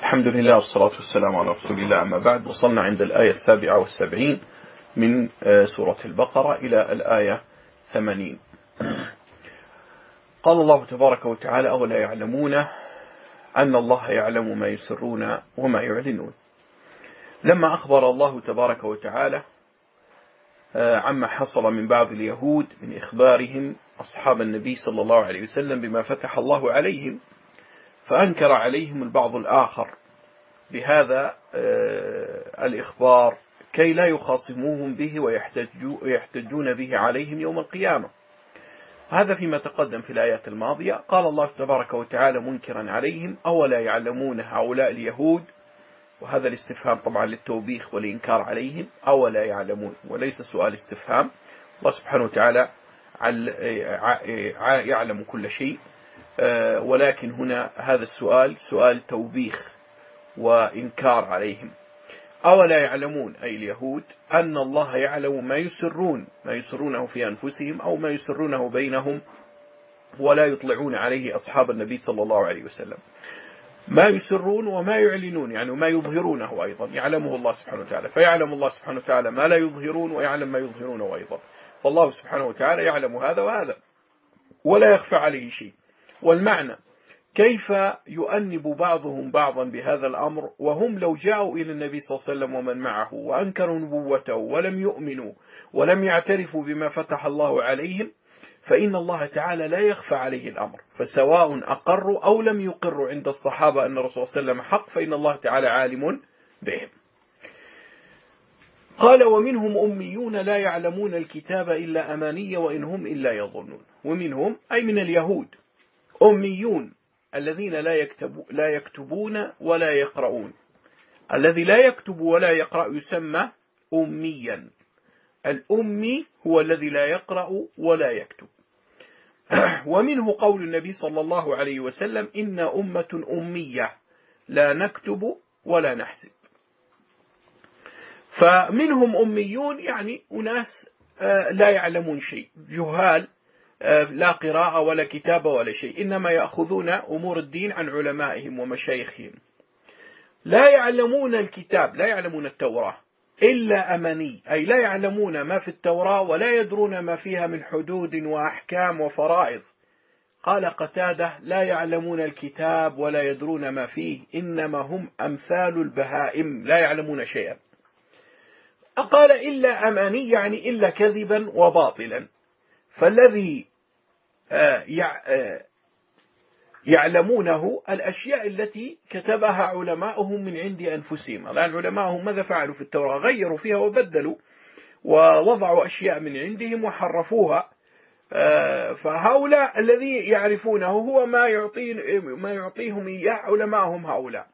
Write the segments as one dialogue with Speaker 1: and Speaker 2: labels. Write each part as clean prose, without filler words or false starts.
Speaker 1: الحمد لله والصلاة والسلام على رسول الله. أما بعد، وصلنا عند الآية 77 من سورة البقرة إلى الآية 80. قال الله تبارك وتعالى: أولا يعلمون أن الله يعلم ما يسرون وما يعلنون. لما أخبر الله تبارك وتعالى عما حصل من بعض اليهود من إخبارهم أصحاب النبي صلى الله عليه وسلم بما فتح الله عليهم، فأنكر عليهم البعض الآخر بهذا الإخبار كي لا يخاصموهم به ويحتجون به عليهم يوم القيامة. هذا فيما تقدم في الآيات الماضية. قال الله تبارك وتعالى منكرا عليهم: أولا يعلمون هؤلاء اليهود، وهذا الاستفهام طبعا للتوبيخ والإنكار عليهم، أولا يعلمون، وليس سؤال استفهام. الله سبحانه وتعالى يعلم كل شيء، ولكن هنا هذا السؤال سؤال توبيخ وإنكار عليهم. أولا يعلمون أي اليهود أن الله يعلم ما يسرونه في أنفسهم أو ما يسرونه بينهم، ولا يطلعون عليه أصحاب النبي صلى الله عليه وسلم. ما يسرون وما يعلنون، يعني ما يظهرونه أيضا يعلمه الله سبحانه وتعالى، فيعلم الله سبحانه وتعالى ما لا يظهرون ويعلم ما يظهرونه أيضا. فالله سبحانه وتعالى يعلم هذا وهذا ولا يخفى عليه شيء. والمعنى: كيف يؤنب بعضهم بعضا بهذا الأمر وهم لو جاءوا إلى النبي صلى الله عليه وسلم ومن معه وأنكروا نبوته ولم يؤمنوا ولم يعترفوا بما فتح الله عليهم، فإن الله تعالى لا يخفى عليه الأمر، فسواء أقروا أو لم يقروا عند الصحابة أن الرسول صلى الله عليه وسلم حق، فإن الله تعالى عالم بهم. قال: ومنهم أميون لا يعلمون الكتاب إلا أماني وإن هم إلا يظنون. ومنهم أي من اليهود أميون الذين لا يكتبون ولا يقرؤون. الذي لا يكتب ولا يقرأ يسمى أميا. الأمي هو الذي لا يقرأ ولا يكتب. ومنه قول النبي صلى الله عليه وسلم: إن أمة أمية لا نكتب ولا نحسب. فمنهم أميون يعني أناس لا يعلمون شيء، جهال، لا قراءة ولا كتابة ولا شيء، إنما يأخذون أمور الدين عن علمائهم ومشايخهم. لا يعلمون الكتاب، لا يعلمون التوراة إلا أماني، أي لا يعلمون ما في التوراة ولا يدرون ما فيها من حدود وأحكام وفرائض. قال قتادة: لا يعلمون الكتاب ولا يدرون ما فيه، إنما هم أمثال البهائم لا يعلمون شيئا. قال: إلا أماني يعني إلا كذبا وباطلا. فالذي يعلمونه الأشياء التي كتبها علماؤهم من عند أنفسهم. الآن علماؤهم ماذا فعلوا في التوراة؟ غيروا فيها وبدلوا ووضعوا أشياء من عندهم وحرفوها. فهؤلاء الذي يعرفونه هو ما يعطيهم إياه علماؤهم هؤلاء.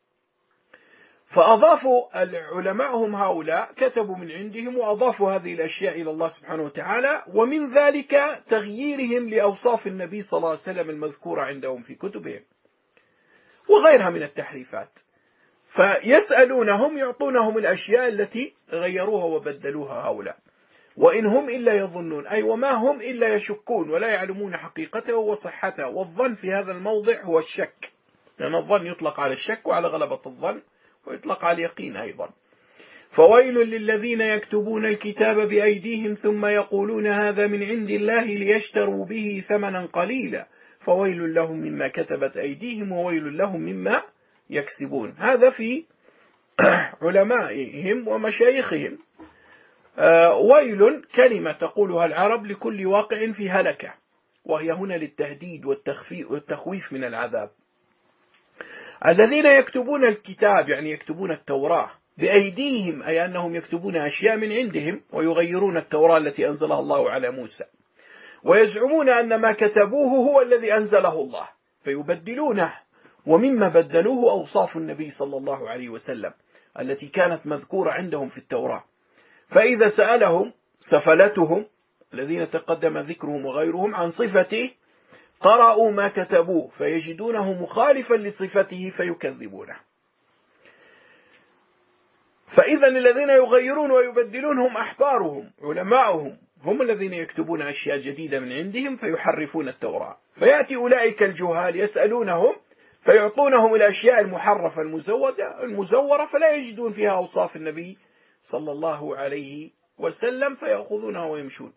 Speaker 1: فأضافوا علماءهم هؤلاء، كتبوا من عندهم وأضافوا هذه الأشياء إلى الله سبحانه وتعالى، ومن ذلك تغييرهم لأوصاف النبي صلى الله عليه وسلم المذكورة عندهم في كتبهم وغيرها من التحريفات. فيسألونهم يعطونهم الأشياء التي غيروها وبدلوها هؤلاء. وإن هم إلا يظنون، أي وما هم إلا يشكون ولا يعلمون حقيقته وصحته. والظن في هذا الموضع هو الشك، لأن الظن يطلق على الشك وعلى غلبة الظن، ويطلق على اليقين أيضا. فويل للذين يكتبون الكتاب بأيديهم ثم يقولون هذا من عند الله ليشتروا به ثمنا قليلا فويل لهم مما كتبت أيديهم وويل لهم مما يكسبون. هذا في علمائهم ومشايخهم. ويل كلمة تقولها العرب لكل واقع في هلكة، وهي هنا للتهديد والتخويف من العذاب. الذين يكتبون الكتاب يعني يكتبون التوراة بأيديهم، أي أنهم يكتبون أشياء من عندهم ويغيرون التوراة التي أنزلها الله على موسى، ويزعمون أن ما كتبوه هو الذي أنزله الله فيبدلونه. ومما بدلوه أوصاف النبي صلى الله عليه وسلم التي كانت مذكورة عندهم في التوراة. فإذا سألهم سفلتهم الذين تقدم ذكرهم وغيرهم عن صفته قرأوا ما كتبوه فيجدونه مخالفا لصفته فيكذبونه. فإذا الذين يغيرون ويبدلون هم أحبارهم علماؤهم، هم الذين يكتبون أشياء جديدة من عندهم فيحرفون التوراة. فيأتي أولئك الجهال يسألونهم فيعطونهم الأشياء المحرفة المزورة فلا يجدون فيها أوصاف النبي صلى الله عليه وسلم فيأخذونها ويمشون.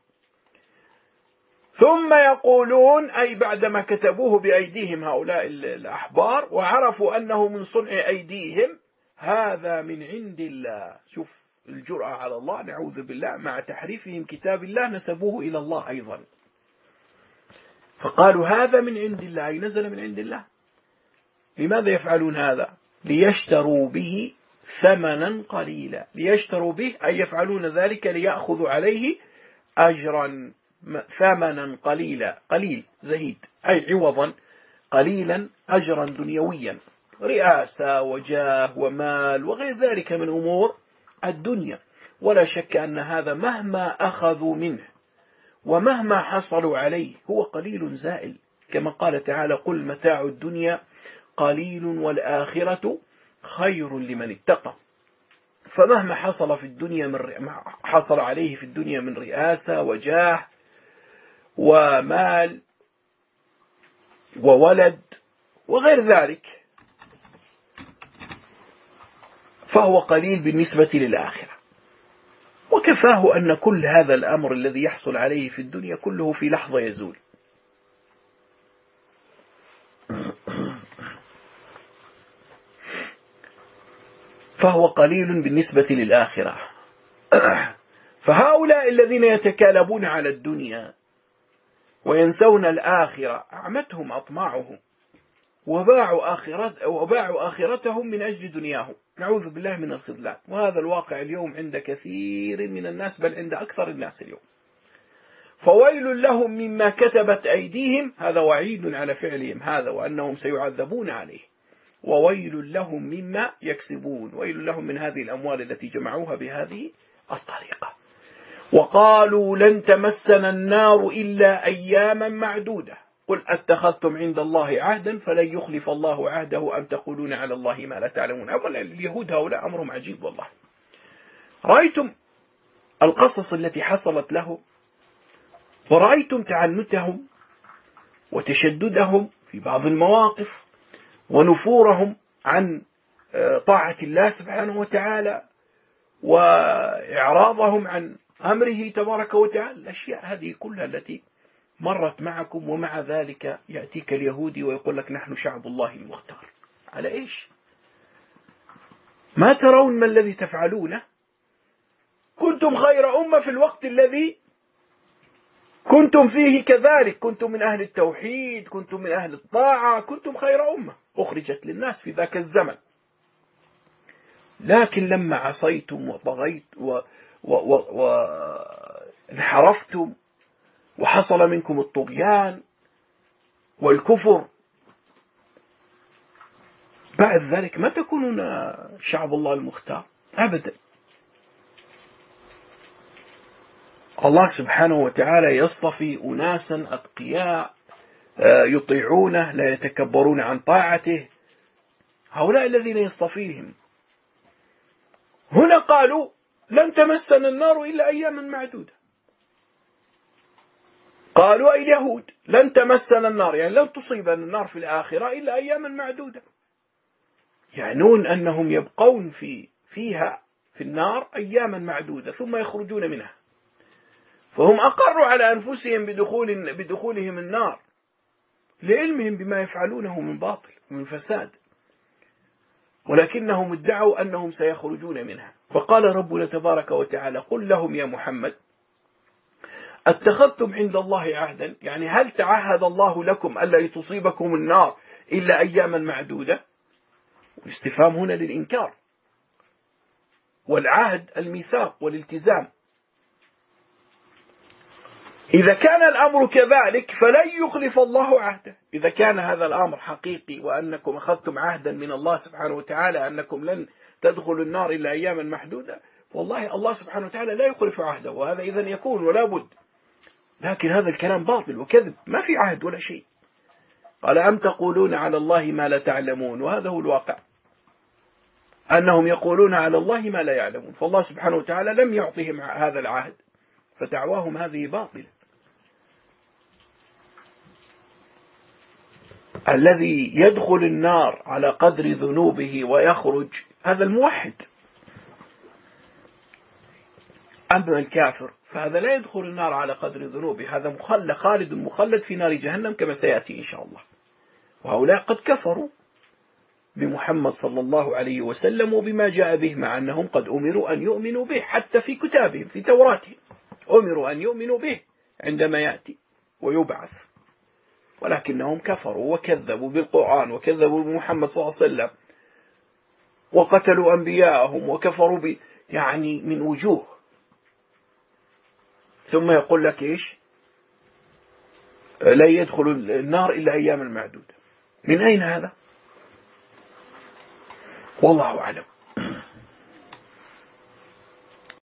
Speaker 1: ثم يقولون، أي بعدما كتبوه بأيديهم هؤلاء الأحبار وعرفوا أنه من صنع أيديهم، هذا من عند الله. شوف الجرأة على الله، نعوذ بالله، مع تحريفهم كتاب الله نسبوه إلى الله أيضا. فقالوا هذا من عند الله، أي نزل من عند الله. لماذا يفعلون هذا؟ ليشتروا به ثمنا قليلا. ليشتروا به أي يفعلون ذلك ليأخذوا عليه أجرا ثمنا قليلا، قليل زهيد، أي عوضا قليلا أجرا دنيويا، رئاسة وجاه ومال وغير ذلك من أمور الدنيا. ولا شك أن هذا مهما أخذوا منه ومهما حصلوا عليه هو قليل زائل، كما قال تعالى: قل متاع الدنيا قليل والآخرة خير لمن اتقى. فمهما حصل في الدنيا حصل عليه في الدنيا من رئاسة وجاه ومال وولد وغير ذلك فهو قليل بالنسبة للآخرة. وكفاه أن كل هذا الأمر الذي يحصل عليه في الدنيا كله في لحظة يزول. فهو قليل بالنسبة للآخرة. فهؤلاء الذين يتكالبون على الدنيا وينسون الآخرة أعمتهم أطماعهم وباعوا آخرتهم من أجل دنياهم. نعوذ بالله من الخذلان. وهذا الواقع اليوم عند كثير من الناس، بل عند أكثر الناس اليوم. فويل لهم مما كتبت أيديهم، هذا وعيد على فعلهم هذا وأنهم سيعذبون عليه. وويل لهم مما يكسبون، ويل لهم من هذه الأموال التي جمعوها بهذه الطريقة. وقالوا لن تمسنا النار إلا أياما معدودة قل أتخذتم عند الله عهدا فلن يخلف الله عهده أم تقولون على الله ما لا تعلمون. أولا اليهود هؤلاء أمرهم عجيب والله. رأيتم القصص التي حصلت له، ورأيتم تعنتهم وتشددهم في بعض المواقف ونفورهم عن طاعة الله سبحانه وتعالى وإعراضهم عن أمره تبارك وتعالى. الأشياء هذه كلها التي مرت معكم، ومع ذلك يأتيك اليهودي ويقول لك نحن شعب الله المختار. على إيش؟ ما ترون ما الذي تفعلونه؟ كنتم خير أمة في الوقت الذي كنتم فيه كذلك، كنتم من أهل التوحيد، كنتم من أهل الطاعة، كنتم خير أمة أخرجت للناس في ذاك الزمن. لكن لما عصيتم وطغيت وانحرفتم وحصل منكم الطغيان والكفر، بعد ذلك ما تكونون شعب الله المختار أبدا. الله سبحانه وتعالى يصطفي أناسا أتقياء يطيعونه لا يتكبرون عن طاعته، هؤلاء الذين يصطفيهم. هنا قالوا لن تمسنا النار إلا أياما معدودة. قالوا أي اليهود لن تمسنا النار، يعني لن تصيبنا النار في الآخرة إلا أياما معدودة، يعنون أنهم يبقون فيها في النار أياما معدودة ثم يخرجون منها. فهم أقروا على أنفسهم بدخولهم النار لعلمهم بما يفعلونه من باطل ومن فساد، ولكنهم ادعوا أنهم سيخرجون منها. فقال ربنا تبارك وتعالى قل لهم يا محمد اتخذتم عند الله عهدا، يعني هل تعهد الله لكم ألا تصيبكم النار إلا أياما معدودة؟ والاستفهام هنا للإنكار، والعهد الميثاق والالتزام. إذا كان الأمر كذلك فلن يخلف الله عهده. إذا كان هذا الأمر حقيقي وأنكم أخذتم عهدا من الله سبحانه وتعالى أنكم لن تدخلوا النار إلا أياما محدودة، والله الله سبحانه وتعالى لا يخلف عهده، وهذا إذن يكون ولا بد. لكن هذا الكلام باطل وكذب، ما في عهد ولا شيء. قال أم تقولون على الله ما لا تعلمون، وهذا هو الواقع، أنهم يقولون على الله ما لا يعلمون. فالله سبحانه وتعالى لم يعطهم هذا العهد، فدعواهم هذه باطلة. الذي يدخل النار على قدر ذنوبه ويخرج هذا الموحد. أما الكافر فهذا لا يدخل النار على قدر ذنوبه، هذا خالد مخلد في نار جهنم كما سيأتي إن شاء الله. وهؤلاء قد كفروا بمحمد صلى الله عليه وسلم وبما جاء به، مع أنهم قد أمروا أن يؤمنوا به، حتى في كتابهم في توراتهم أمروا أن يؤمنوا به عندما يأتي ويبعث، ولكنهم كفروا وكذبوا بالقرآن وكذبوا بمحمد صلى الله عليه وسلم وقتلوا أنبياءهم وكفروا يعني من وجوه. ثم يقول لك إيش؟ لا يدخل النار إلا أيام المعدودة. من أين هذا؟ والله أعلم.